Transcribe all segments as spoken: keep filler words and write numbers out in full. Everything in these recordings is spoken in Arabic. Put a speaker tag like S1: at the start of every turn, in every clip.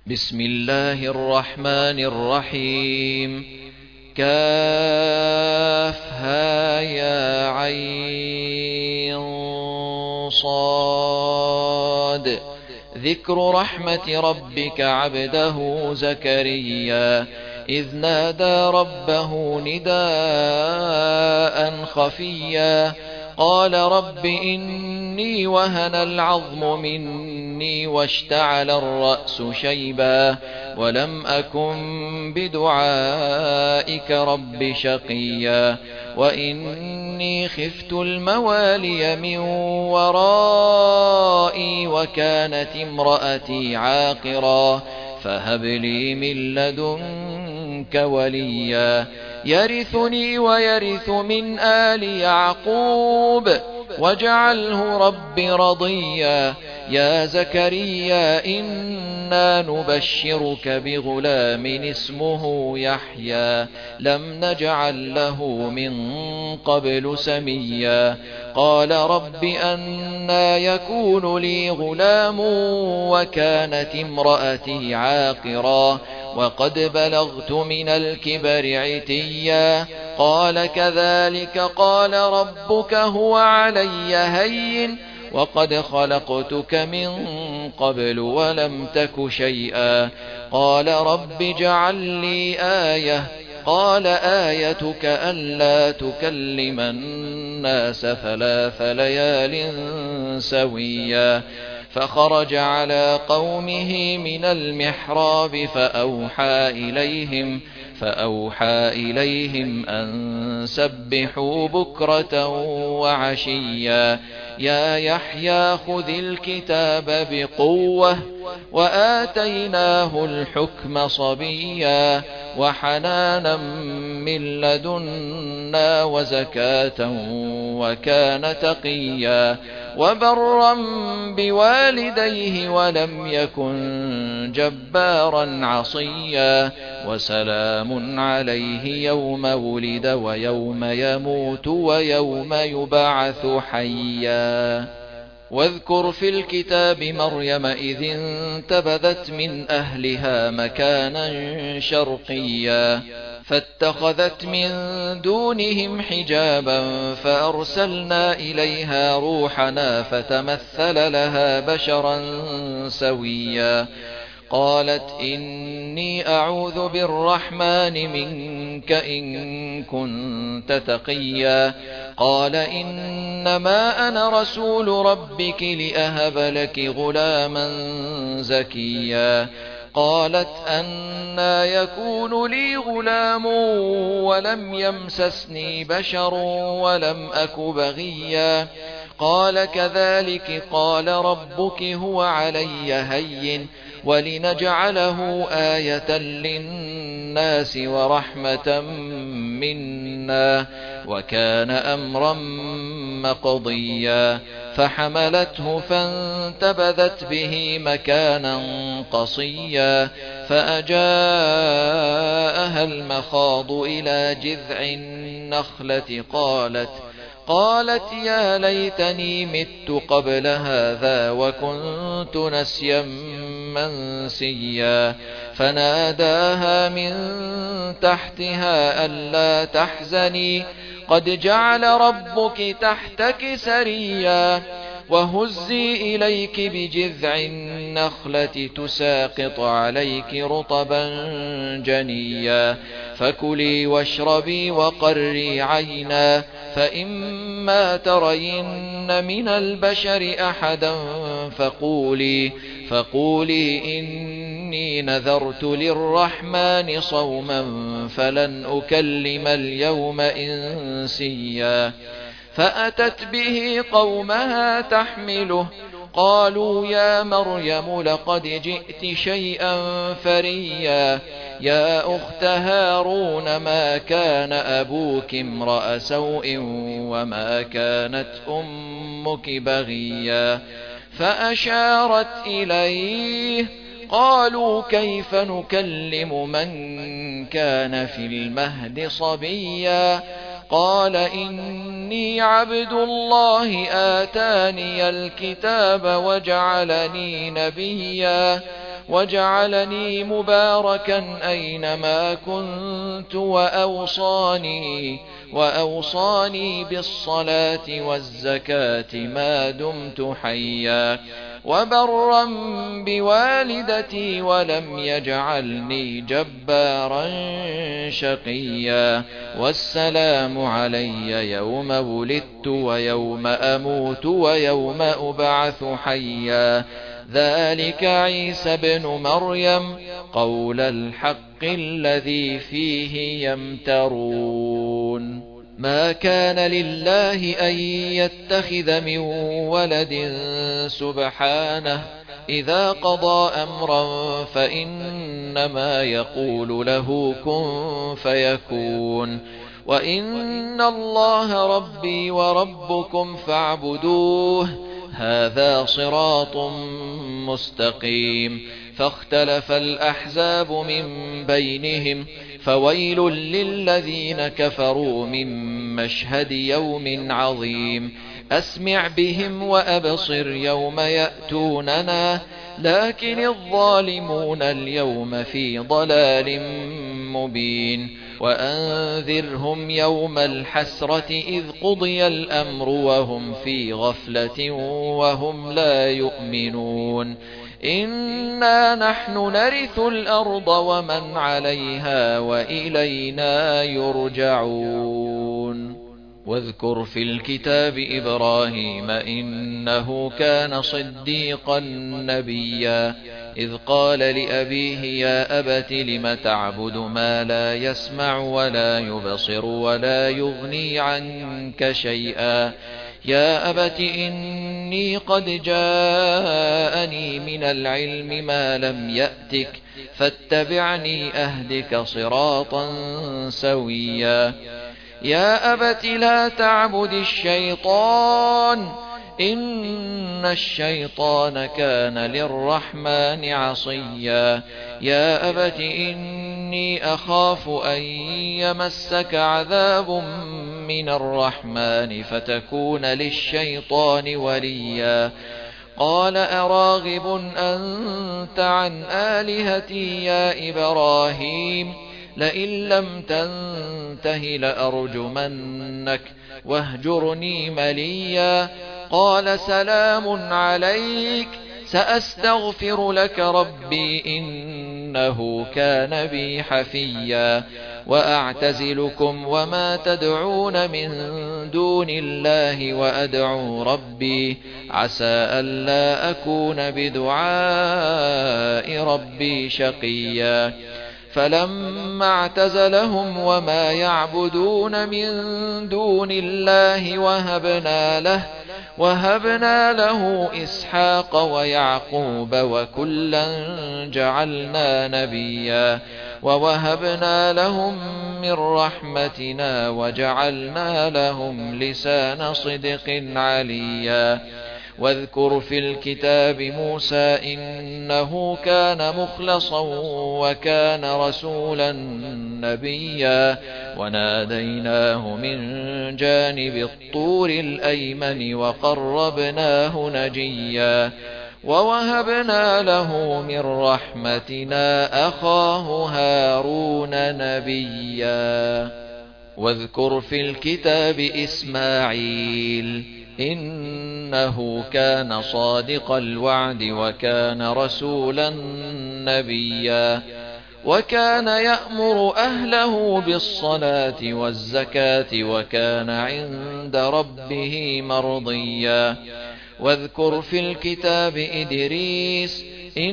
S1: بسم الله الرحمن الرحيم. كافها يا عين صاد. ذكر رحمة ربك عبده زكريا إذ نادى ربه نداء خفيا قال رب إني وهن العظم مني واشتعل الرأس شيبا ولم أكن بدعائك رب شقيا وإني خفت الموالي من ورائي وكانت امرأتي عاقرا فهب لي من لدنك وليا يرثني ويرث من آل يعقوب واجعله رب رضيا يا زكريا إنا نبشرك بغلام اسمه يحيى لم نجعل له من قبل سميا قال رب أنى يكون لي غلام وكانت امرأتي عاقرا وقد بلغت من الكبر عتيا قال كذلك قال ربك هو علي هين وقد خلقتك من قبل ولم تك شيئا قال رب اجعل لي آية قال آيتك ألا تكلم الناس ثلاث ليال سويا فخرج على قومه من المحراب فأوحى إليهم فأوحى إليهم أن سبحوا بكرة وعشيا يا يحيى خذ الكتاب بقوة وآتيناه الحكم صبيا وحنانا من لدنا وزكاة وكان تقيا وبرا بوالديه ولم يكن جبارا عصيا وسلام عليه يوم ولد ويوم يموت ويوم يبعث حيا واذكر في الكتاب مريم إذ انتبذت من أهلها مكانا شرقيا فاتخذت من دونهم حجابا فأرسلنا إليها روحنا فتمثل لها بشرا سويا قالت إني أعوذ بالرحمن منك إن كنت تقيا قال إنما أنا رسول ربك لأهب لك غلاما زكيا قالت أنى يكون لي غلام ولم يمسسني بشر ولم أك بغيا قال كذلك قال ربك هو علي هين ولنجعله آية للناس ورحمة منا وكان أمرا مقضيا فحملته فانتبذت به مكانا قصيا فأجاءها المخاض إلى جذع النخلة قالت قالت يا ليتني مت قبل هذا وكنت نسيا منسيا فناداها من تحتها ألا تحزني قد جعل ربك تحتك سريا وهزي إليك بجذع النخلة تساقط عليك رطبا جنيا فكلي واشربي وقري عينا فإما ترين من البشر أحدا فقولي فقولي إني نذرت للرحمن صوما فلن أكلم اليوم إنسيا فأتت به قومها تحمله قالوا يا مريم لقد جئت شيئا فريا يا أخت هارون ما كان أبوك امرأ سوء وما كانت أمك بغيا فأشارت إليه قالوا كيف نكلم من كان في المهد صبيا قال إني عبد الله آتاني الكتاب وجعلني نبيا وجعلني مباركا أينما كنت وأوصاني, وأوصاني بالصلاة والزكاة ما دمت حيا وبرا بوالدتي ولم يجعلني جبارا شقيا والسلام علي يوم ولدت ويوم أموت ويوم أبعث حيا ذلك عيسى ابن مريم قول الحق الذي فيه يمترون ما كان لله أن يتخذ من ولد سبحانه إذا قضى أمرا فإنما يقول له كن فيكون وإن الله ربي وربكم فاعبدوه هذا صراط مستقيم فاختلف الأحزاب من بينهم فويل للذين كفروا من مشهد يوم عظيم أسمع بهم وأبصر يوم يأتوننا لكن الظالمون اليوم في ضلال مبين وأنذرهم يوم الحسرة إذ قضي الأمر وهم في غفلة وهم لا يؤمنون إنا نحن نرث الأرض ومن عليها وإلينا يرجعون واذكر في الكتاب إبراهيم إنه كان صديقا نبيا إذ قال لأبيه يا أبت لم تعبد ما لا يسمع ولا يبصر ولا يغني عنك شيئا يا أبت إني قد جاءني من العلم ما لم يأتك فاتبعني أهدك صراطا سويا يا أبت لا تعبد الشيطان إن الشيطان كان للرحمن عصيا يا أبت إني أخاف أن يمسك عذاب من الرحمن فتكون للشيطان وليا قال أراغب أنت عن آلهتي يا إبراهيم لئن لم تنته لأرجمنك واهجرني مليا قال سلام عليك سأستغفر لك ربي إنه كان بي حفيا وأعتزلكم وما تدعون من دون الله وأدعو ربي عسى ألا أكون بدعاء ربي شقيا فلما اعتزلهم وما يعبدون من دون الله وهبنا له وهبنا له إسحاق ويعقوب وكلا جعلنا نبيا ووهبنا لهم من رحمتنا وجعلنا لهم لسان صدق عليا واذكر في الكتاب موسى إنه كان مخلصا وكان رسولا نبيا وناديناه من جانب الطور الأيمن وقربناه نجيا ووهبنا له من رحمتنا أخاه هارون نبيا واذكر في الكتاب إسماعيل إنه كان صادق الوعد وكان رسولا نبيا وكان يأمر أهله بالصلاة والزكاة وكان عند ربه مرضيا واذكر في الكتاب إدريس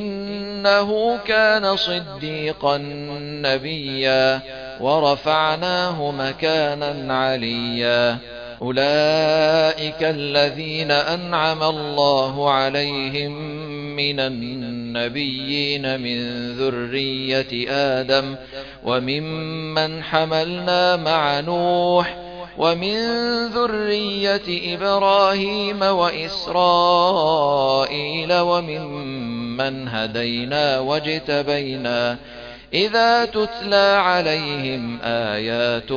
S1: إنه كان صديقا نبيا ورفعناه مكانا عليا أولئك الذين أنعم الله عليهم من النبيين من ذرية آدم وممن حملنا مع نوح ومن ذرية إبراهيم وإسرائيل وممن هدينا واجتبينا إذا تتلى عليهم آيات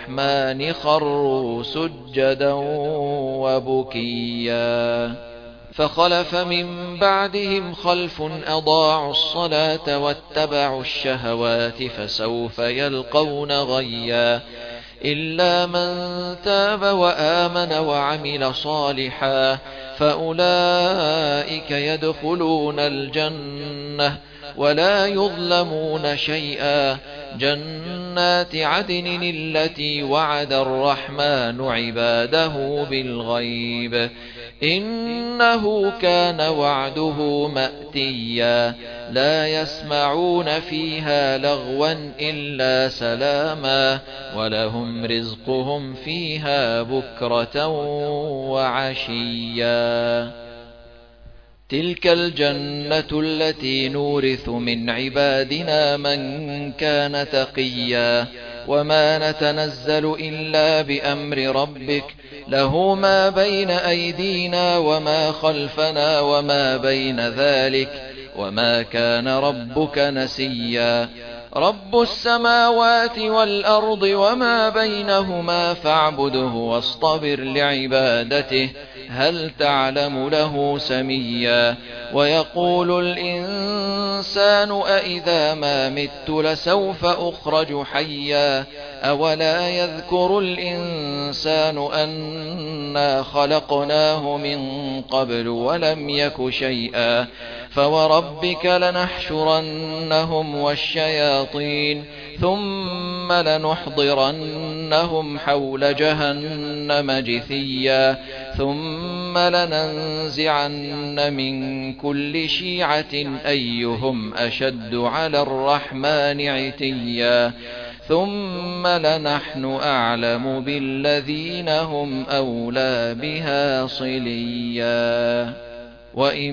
S1: الرحمن خروا سجدا وبكيا فخلف من بعدهم خلف أضاعوا الصلاة واتبعوا الشهوات فسوف يلقون غيا إلا من تاب وآمن وعمل صالحا فأولئك يدخلون الجنة ولا يظلمون شيئا جنات عدن التي وعد الرحمن عباده بالغيب إنه كان وعده مأتيا لا يسمعون فيها لغوا إلا سلاما ولهم رزقهم فيها بكرة وعشيا تلك الجنة التي نورث من عبادنا من كان تقيا وما نتنزل إلا بأمر ربك له ما بين أيدينا وما خلفنا وما بين ذلك وما كان ربك نسيا رب السماوات والأرض وما بينهما فاعبده واصطبر لعبادته هل تعلم له سميا ويقول الإنسان أإذا ما مت لسوف أخرج حيا أولا يذكر الإنسان أنا خلقناه من قبل ولم يك شيئا فوربك لنحشرنهم والشياطين ثم لنحضرنهم حول جهنم جثيا ثم لننزعن من كل شيعة أيهم أشد على الرحمن عتيا ثم لنحن أعلم بالذين هم أولى بها صليا وإن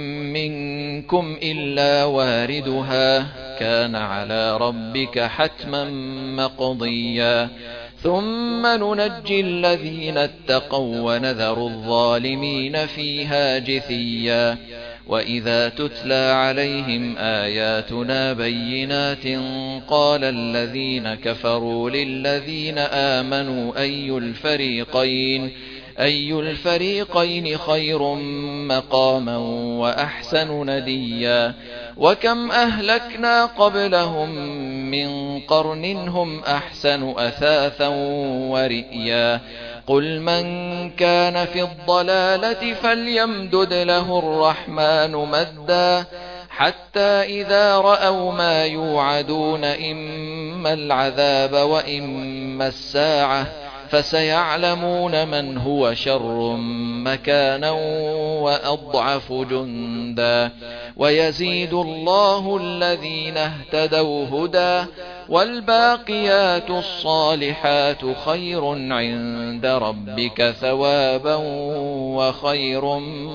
S1: منكم إلا واردها كان على ربك حتما مقضيا ثم ننجي الذين اتقوا ونذر الظالمين فيها جثيا وإذا تتلى عليهم آياتنا بينات قال الذين كفروا للذين آمنوا أي الفريقين أي الفريقين خير مقاما وأحسن نديا وكم أهلكنا قبلهم من قرن هم أحسن أثاثا ورئيا قل من كان في الضلالة فليمدد له الرحمن مدا حتى إذا رأوا ما يوعدون إما العذاب وإما الساعة فسيعلمون من هو شر مكانا وأضعف جندا ويزيد الله الذين اهتدوا هدى والباقيات الصالحات خير عند ربك ثوابا وخير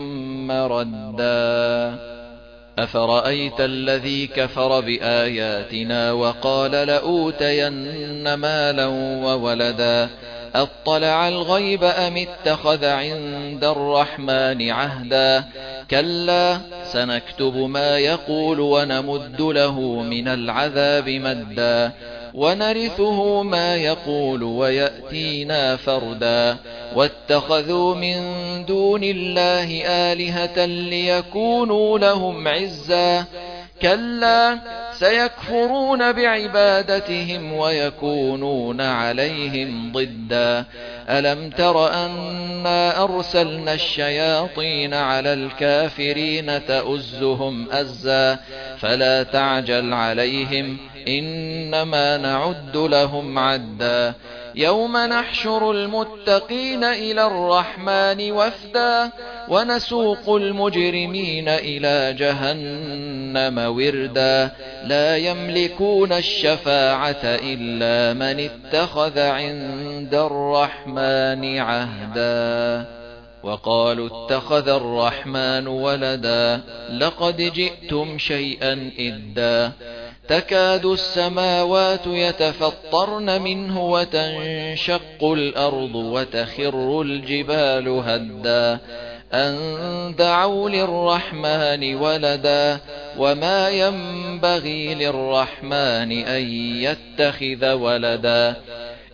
S1: مردا أفرأيت الذي كفر بآياتنا وقال لأوتين مالا وولدا أطلع الغيب أم اتخذ عند الرحمن عهدا كلا سنكتب ما يقول ونمد له من العذاب مدا ونرثه ما يقول ويأتينا فردا واتخذوا من دون الله آلهة ليكونوا لهم عزا كلا سيكفرون بعبادتهم ويكونون عليهم ضدا ألم تر أنا أرسلنا الشياطين على الكافرين تؤزهم أزا فلا تعجل عليهم إنما نعد لهم عدا يوم نحشر المتقين إلى الرحمن وفدا ونسوق المجرمين إلى جهنم وردا لا يملكون الشفاعة إلا من اتخذ عند الرحمن عهدا وقالوا اتخذ الرحمن ولدا لقد جئتم شيئا إدا تكاد السماوات يتفطرن منه وتنشق الأرض وتخر الجبال هدا أن دعوا للرحمن ولدا وما ينبغي للرحمن أن يتخذ ولدا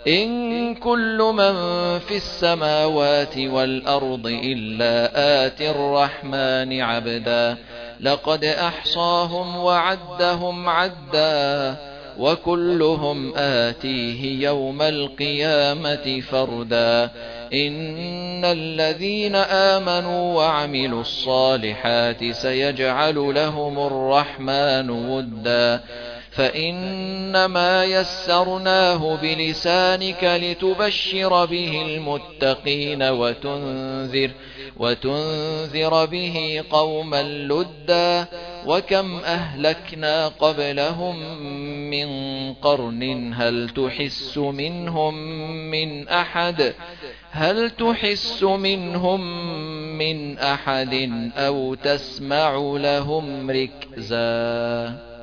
S1: إن كل من في السماوات والأرض إلا آتي الرحمن عبدا لقد أحصاهم وعدهم عدا وكلهم آتيه يوم القيامة فردا إن الذين آمنوا وعملوا الصالحات سيجعل لهم الرحمن ودا فإنما يسرناه بلسانك لتبشر به المتقين وتنذر, وتنذر به قوما لدا وكم أهلكنا قبلهم من قرن هل تحس منهم من أحد هل تحس منهم من أحد أو تسمع لهم ركزا.